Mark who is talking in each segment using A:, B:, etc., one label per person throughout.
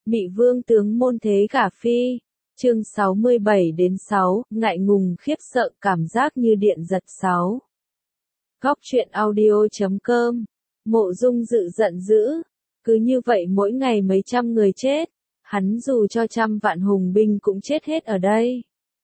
A: Mị vương tướng môn thế gả phi. Chương 67-6, ngại ngùng khiếp sợ cảm giác như điện giật 6. Góc truyện audio.com. Mộ Dung Dự giận dữ. Cứ như vậy mỗi ngày mấy trăm người chết. Hắn dù cho trăm vạn hùng binh cũng chết hết ở đây.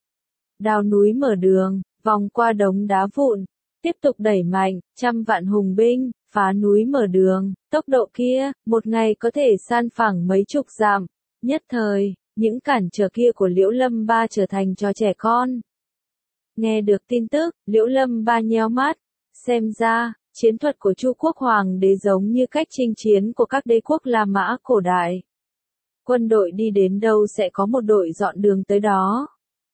A: Đào núi mở đường, vòng qua đống đá vụn. Tiếp tục đẩy mạnh, trăm vạn hùng binh, phá núi mở đường. Tốc độ kia, một ngày có thể san phẳng mấy chục dặm. Nhất thời, những cản trở kia của Liễu Lâm Ba trở thành trò trẻ con. Nghe được tin tức, Liễu Lâm Ba nheo mắt. Xem ra, chiến thuật của Chu quốc hoàng đế giống như cách chinh chiến của các đế quốc La Mã cổ đại. Quân đội đi đến đâu sẽ có một đội dọn đường tới đó.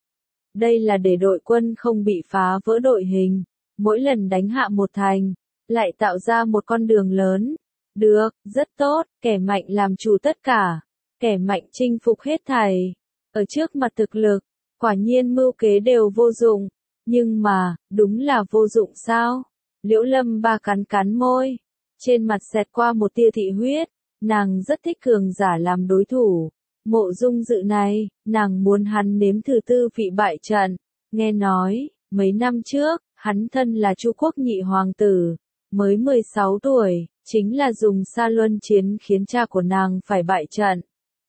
A: Đây là để đội quân không bị phá vỡ đội hình. Mỗi lần đánh hạ một thành, lại tạo ra một con đường lớn. Được, rất tốt, kẻ mạnh làm chủ tất cả. Kẻ mạnh chinh phục hết thảy. Ở trước mặt thực lực, quả nhiên mưu kế đều vô dụng. Nhưng mà, đúng là vô dụng sao? Liễu Lâm Ba cắn cắn môi. Trên mặt xẹt qua một tia thị huyết. Nàng rất thích cường giả làm đối thủ. Mộ Dung Dự này, nàng muốn hắn nếm thử tư vị bại trận. Nghe nói, mấy năm trước, hắn thân là Chu quốc nhị hoàng tử. Mới 16 tuổi, chính là dùng Sa Luân chiến khiến cha của nàng phải bại trận.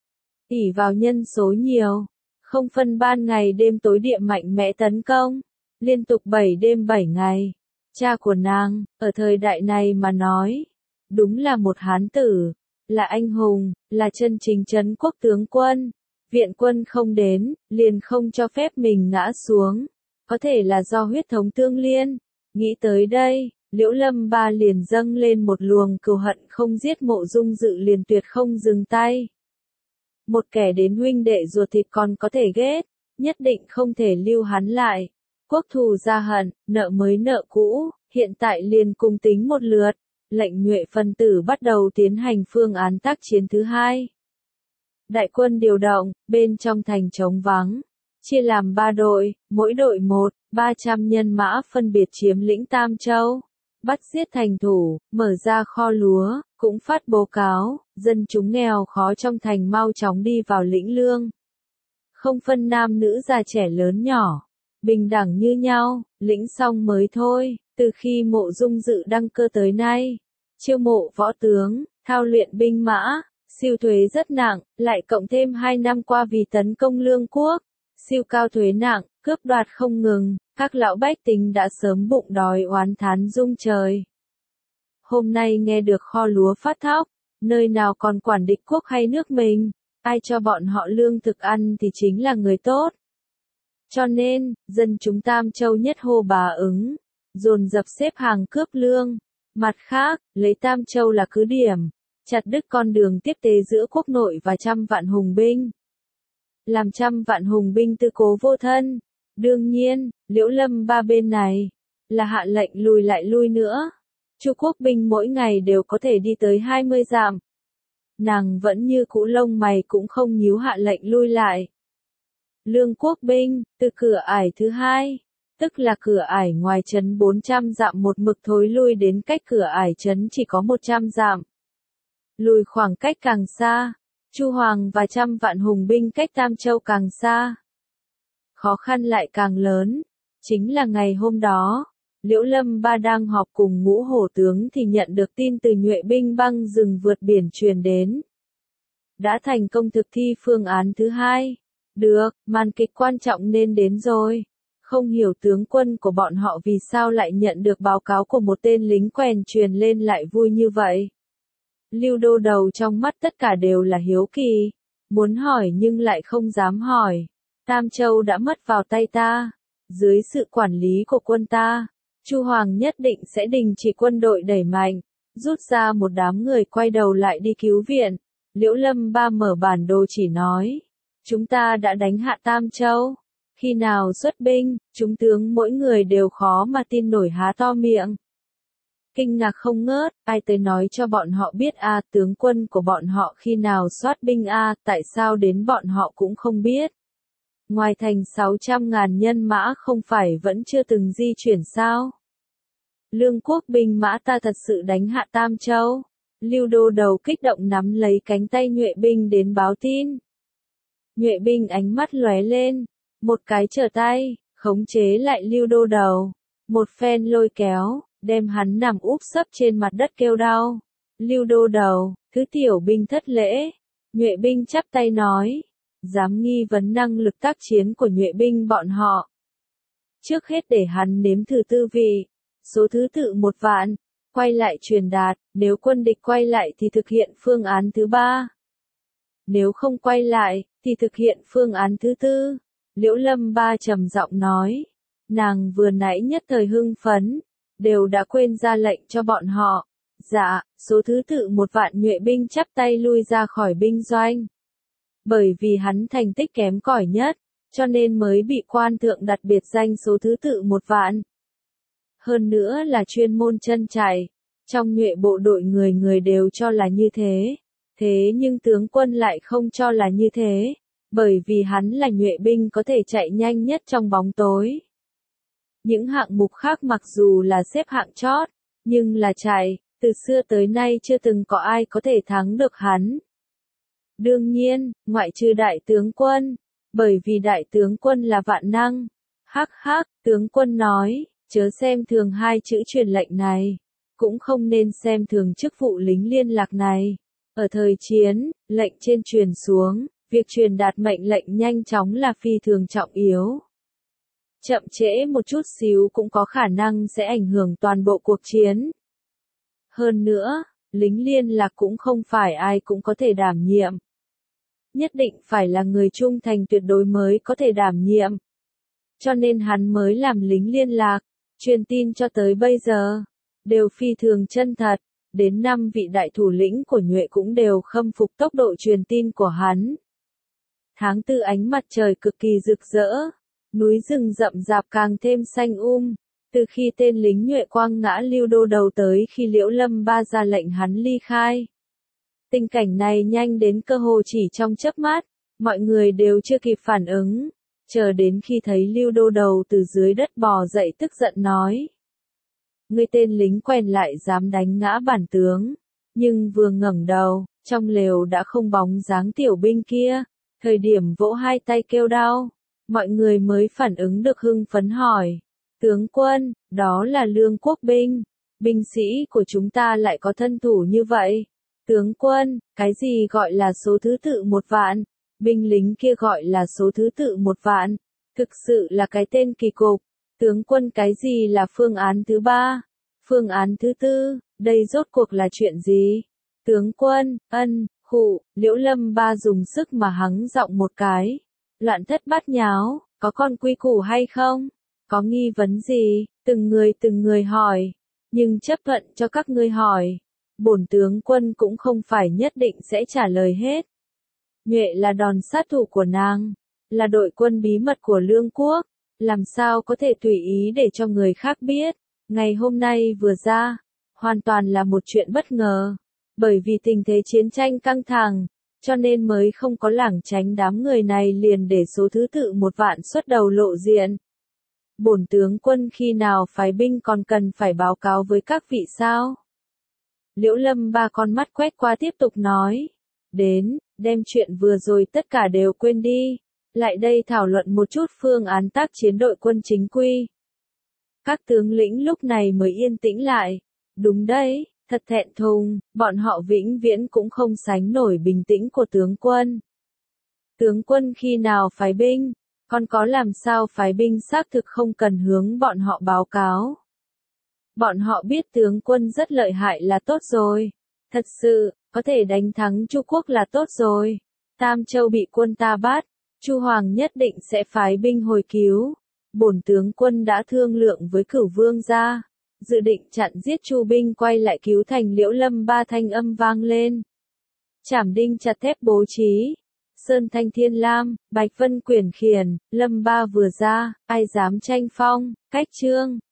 A: Ỷ vào nhân số nhiều, không phân ban ngày đêm tối địa mạnh mẽ tấn công, liên tục 7 đêm 7 ngày. Cha của nàng, ở thời đại này mà nói, đúng là một hán tử, là anh hùng, là chân chính trấn quốc tướng quân. Viện quân không đến, liền không cho phép mình ngã xuống. Có thể là do huyết thống tương liên. Nghĩ tới đây, Liễu Lâm Ba liền dâng lên một luồng cừu hận không giết Mộ Dung Dự liền tuyệt không dừng tay. Một kẻ đến huynh đệ ruột thịt còn có thể ghét, nhất định không thể lưu hắn lại. Quốc thù gia hận, nợ mới nợ cũ, hiện tại liền cùng tính một lượt. Lệnh Nhuệ phân tử bắt đầu tiến hành phương án tác chiến thứ hai. Đại quân điều động, bên trong thành trống vắng. Chia làm 3 đội, mỗi đội 300 nhân mã phân biệt chiếm lĩnh Tam Châu. Bắt giết thành thủ, mở ra kho lúa, cũng phát báo cáo, dân chúng nghèo khó trong thành mau chóng đi vào lĩnh lương. Không phân nam nữ già trẻ lớn nhỏ, bình đẳng như nhau, lĩnh xong mới thôi. Từ khi Mộ Dung Dự đăng cơ tới nay, chiêu mộ võ tướng, thao luyện binh mã, siêu thuế rất nặng, lại cộng thêm 2 năm qua vì tấn công lương quốc, siêu cao thuế nặng, cướp đoạt không ngừng, các lão bách tính đã sớm bụng đói oán thán rung trời. Hôm nay nghe được kho lúa phát thóc, nơi nào còn quản địch quốc hay nước mình, ai cho bọn họ lương thực ăn thì chính là người tốt. Cho nên, dân chúng Tam Châu nhất hô bá ứng, dồn dập xếp hàng cướp lương. Mặt khác, lấy Tam Châu là cứ điểm, chặt đứt con đường tiếp tế giữa quốc nội và trăm vạn hùng binh. Làm trăm vạn hùng binh tư cố vô thân. Đương nhiên, Liễu Lâm Ba bên này, là hạ lệnh lùi lại lui nữa. Chu quốc binh mỗi ngày đều có thể đi tới 20 dặm. Nàng vẫn như cũ lông mày cũng không nhíu hạ lệnh lui lại. Lương quốc binh, từ cửa ải thứ hai, tức là cửa ải ngoài trấn 400 dặm một mực thối lui đến cách cửa ải trấn chỉ có 100 dặm. Lùi khoảng cách càng xa, Chu Hoàng và trăm vạn hùng binh cách Tam Châu càng xa. Khó khăn lại càng lớn. Chính là ngày hôm đó, Liễu Lâm Ba đang họp cùng Ngũ Hổ tướng thì nhận được tin từ Nhuệ binh băng rừng vượt biển truyền đến. Đã thành công thực thi phương án thứ hai. Được, màn kịch quan trọng nên đến rồi. Không hiểu tướng quân của bọn họ vì sao lại nhận được báo cáo của một tên lính quèn truyền lên lại vui như vậy. Lưu Đô Đầu trong mắt tất cả đều là hiếu kỳ. Muốn hỏi nhưng lại không dám hỏi. Tam Châu đã mất vào tay ta. Dưới sự quản lý của quân ta, Chu Hoàng nhất định sẽ đình chỉ quân đội đẩy mạnh, rút ra một đám người quay đầu lại đi cứu viện. Liễu Lâm Ba mở bản đồ chỉ nói, chúng ta đã đánh hạ Tam Châu. Khi nào xuất binh, chúng tướng mỗi người đều khó mà tin nổi há to miệng. Kinh ngạc không ngớt, ai tới nói cho bọn họ biết tướng quân của bọn họ khi nào soát binh tại sao đến bọn họ cũng không biết. Ngoài thành 600.000 nhân mã không phải vẫn chưa từng di chuyển sao? Lương quốc binh mã ta thật sự đánh hạ Tam Châu. Lưu Đô Đầu kích động nắm lấy cánh tay Nhuệ Binh đến báo tin. Nhuệ Binh ánh mắt lóe lên, một cái trở tay, khống chế lại Lưu Đô Đầu, một phen lôi kéo, đem hắn nằm úp sấp trên mặt đất kêu đau. Lưu Đô Đầu, thứ tiểu binh thất lễ. Nhuệ Binh chắp tay nói, dám nghi vấn năng lực tác chiến của Nhuệ Binh bọn họ. Trước hết để hắn nếm thử tư vị, số thứ tự 1 vạn, quay lại truyền đạt, nếu quân địch quay lại thì thực hiện phương án thứ 3. Nếu không quay lại, thì thực hiện phương án thứ 4. Liễu Lâm Ba trầm giọng nói, nàng vừa nãy nhất thời hưng phấn, đều đã quên ra lệnh cho bọn họ. Dạ, số thứ tự 1 vạn Nhuệ Binh chắp tay lui ra khỏi binh doanh. Bởi vì hắn thành tích kém cỏi nhất, cho nên mới bị quan thượng đặt biệt danh số thứ tự 1 vạn. Hơn nữa là chuyên môn chân chạy, trong Nhuệ bộ đội người người đều cho là như thế. Thế nhưng tướng quân lại không cho là như thế, bởi vì hắn là Nhuệ binh có thể chạy nhanh nhất trong bóng tối. Những hạng mục khác mặc dù là xếp hạng chót, nhưng là chạy, từ xưa tới nay chưa từng có ai có thể thắng được hắn. Đương nhiên, ngoại trừ đại tướng quân, bởi vì đại tướng quân là vạn năng. Hắc hắc, tướng quân nói, chớ xem thường 2 chữ truyền lệnh này, cũng không nên xem thường chức vụ lính liên lạc này. Ở thời chiến, lệnh trên truyền xuống, việc truyền đạt mệnh lệnh nhanh chóng là phi thường trọng yếu. Chậm trễ một chút xíu cũng có khả năng sẽ ảnh hưởng toàn bộ cuộc chiến. Hơn nữa, lính liên lạc cũng không phải ai cũng có thể đảm nhiệm. Nhất định phải là người trung thành tuyệt đối mới có thể đảm nhiệm. Cho nên hắn mới làm lính liên lạc, truyền tin cho tới bây giờ, đều phi thường chân thật. Đến 5 vị đại thủ lĩnh của Nhuệ cũng đều khâm phục tốc độ truyền tin của hắn. Tháng 4 ánh mặt trời cực kỳ rực rỡ, núi rừng rậm rạp càng thêm xanh từ khi tên lính Nhuệ quang ngã Lưu Đô Đầu tới khi Liễu Lâm Ba ra lệnh hắn ly khai. Tình cảnh này nhanh đến cơ hồ chỉ trong chớp mắt, mọi người đều chưa kịp phản ứng, chờ đến khi thấy Lưu Đô Đầu từ dưới đất bò dậy tức giận nói. Ngươi tên lính quèn lại dám đánh ngã bản tướng, nhưng vừa ngẩng đầu, trong lều đã không bóng dáng tiểu binh kia, thời điểm vỗ 2 tay kêu đau, mọi người mới phản ứng được hưng phấn hỏi, tướng quân, đó là Lương Quốc binh, binh sĩ của chúng ta lại có thân thủ như vậy, tướng quân, cái gì gọi là số thứ tự 1 vạn, binh lính kia gọi là số thứ tự 1 vạn, thực sự là cái tên kỳ cục. Tướng quân cái gì là phương án thứ 3? Phương án thứ 4, đây rốt cuộc là chuyện gì? Tướng quân, Liễu Lâm Ba dùng sức mà hắng giọng một cái. Loạn thất bát nháo, có con quy củ hay không? Có nghi vấn gì? Từng người hỏi. Nhưng chấp thuận cho các ngươi hỏi. Bổn tướng quân cũng không phải nhất định sẽ trả lời hết. Nhuệ là đòn sát thủ của nàng, là đội quân bí mật của Lương Quốc. Làm sao có thể tùy ý để cho người khác biết, ngày hôm nay vừa ra, hoàn toàn là một chuyện bất ngờ, bởi vì tình thế chiến tranh căng thẳng, cho nên mới không có lảng tránh đám người này liền để số thứ tự 1 vạn xuất đầu lộ diện. Bổn tướng quân khi nào phái binh còn cần phải báo cáo với các vị sao? Liễu Lâm Ba con mắt quét qua tiếp tục nói, đem chuyện vừa rồi tất cả đều quên đi. Lại đây thảo luận một chút phương án tác chiến đội quân chính quy. Các tướng lĩnh lúc này mới yên tĩnh lại. Đúng đấy, thật thẹn thùng, bọn họ vĩnh viễn cũng không sánh nổi bình tĩnh của tướng quân. Tướng quân khi nào phái binh, còn có làm sao phái binh xác thực không cần hướng bọn họ báo cáo. Bọn họ biết tướng quân rất lợi hại là tốt rồi. Thật sự, có thể đánh thắng Chu Quốc là tốt rồi. Tam Châu bị quân ta bắt. Chu Hoàng nhất định sẽ phái binh hồi cứu. Bổn tướng quân đã thương lượng với Cửu Vương gia, dự định chặn giết Chu binh quay lại cứu thành. Liễu Lâm Ba thanh âm vang lên. Trảm đinh chặt thép bố trí. Sơn thanh thiên lam, bạch vân quyển khiển, Lâm Ba vừa ra, ai dám tranh phong, cách trương.